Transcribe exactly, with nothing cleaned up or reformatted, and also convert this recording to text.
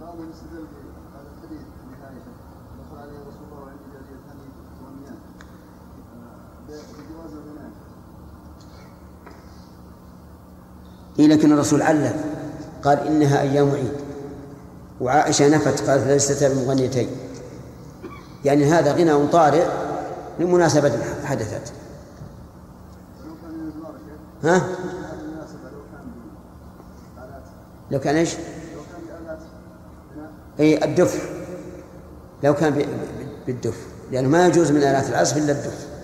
إيه لكن الرسول علّل قال إنها أيام عيد، وعائشة نفت قالت ليست بمغنيتين، يعني هذا غنى طارئ لمناسبة حدثت. ها؟ لو كان إيش؟ أي الدف، لو كان بالدف، لأنه ما يجوز من آلات العزف إلا الدف.